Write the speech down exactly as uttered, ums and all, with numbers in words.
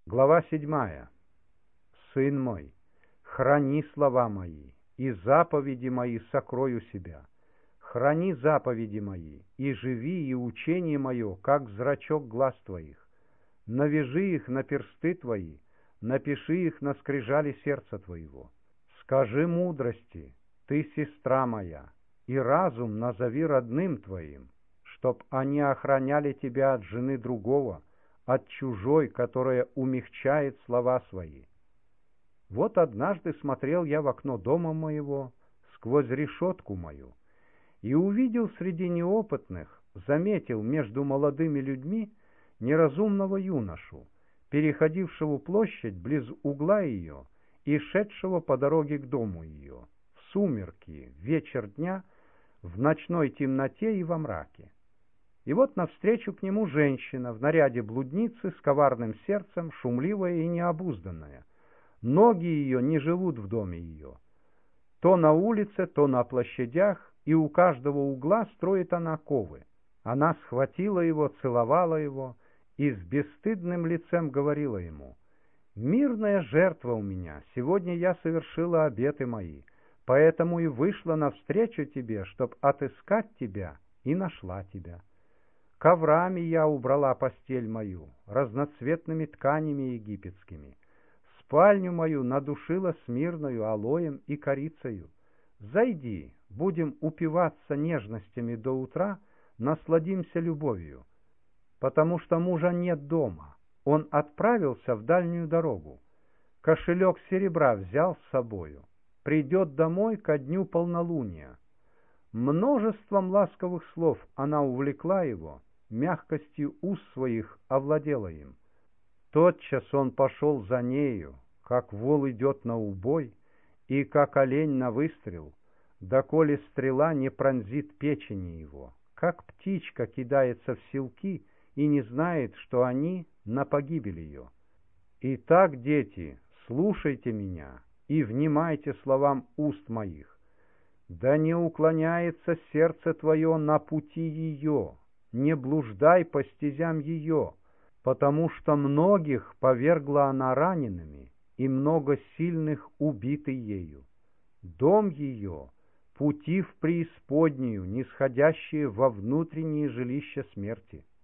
Глава седьмая. Сын мой, храни слова мои, и заповеди мои сокрой у себя. Храни заповеди мои, и живи, и учение мое, как зрачок глаз твоих. Навяжи их на персты твои, напиши их на скрижали сердца твоего. Скажи мудрости, ты сестра моя, и разум назови родным твоим, чтоб они охраняли тебя от жены другого, от чужой, которая умягчает слова свои. Вот однажды смотрел я в окно дома моего, сквозь решетку мою, и увидел среди неопытных, заметил между молодыми людьми неразумного юношу, переходившего площадь близ угла ее и шедшего по дороге к дому ее, в сумерки, вечер дня, в ночной темноте и во мраке. И вот навстречу к нему женщина в наряде блудницы с коварным сердцем, шумливая и необузданная. Ноги ее не живут в доме ее. То на улице, то на площадях, и у каждого угла строит она ковы. Она схватила его, целовала его и с бесстыдным лицем говорила ему: «Мирная жертва у меня, сегодня я совершила обеты мои, поэтому и вышла навстречу тебе, чтоб отыскать тебя, и нашла тебя. Коврами я убрала постель мою, разноцветными тканями египетскими. Спальню мою надушила смирною алоем и корицею. Зайди, будем упиваться нежностями до утра, насладимся любовью. Потому что мужа нет дома, он отправился в дальнюю дорогу. Кошелек серебра взял с собою, придет домой ко дню полнолуния». Множеством ласковых слов она увлекла его, мягкостью уст своих овладела им. Тотчас он пошел за нею, как вол идет на убой, и как олень на выстрел, доколе стрела не пронзит печени его, как птичка кидается в селки и не знает, что они на погибель ее. Итак, дети, слушайте меня и внимайте словам уст моих. Да не уклоняется сердце твое на пути ее, не блуждай по стезям ее, потому что многих повергла она ранеными, и много сильных убиты ею. Дом ее — пути в преисподнюю, нисходящие во внутренние жилища смерти.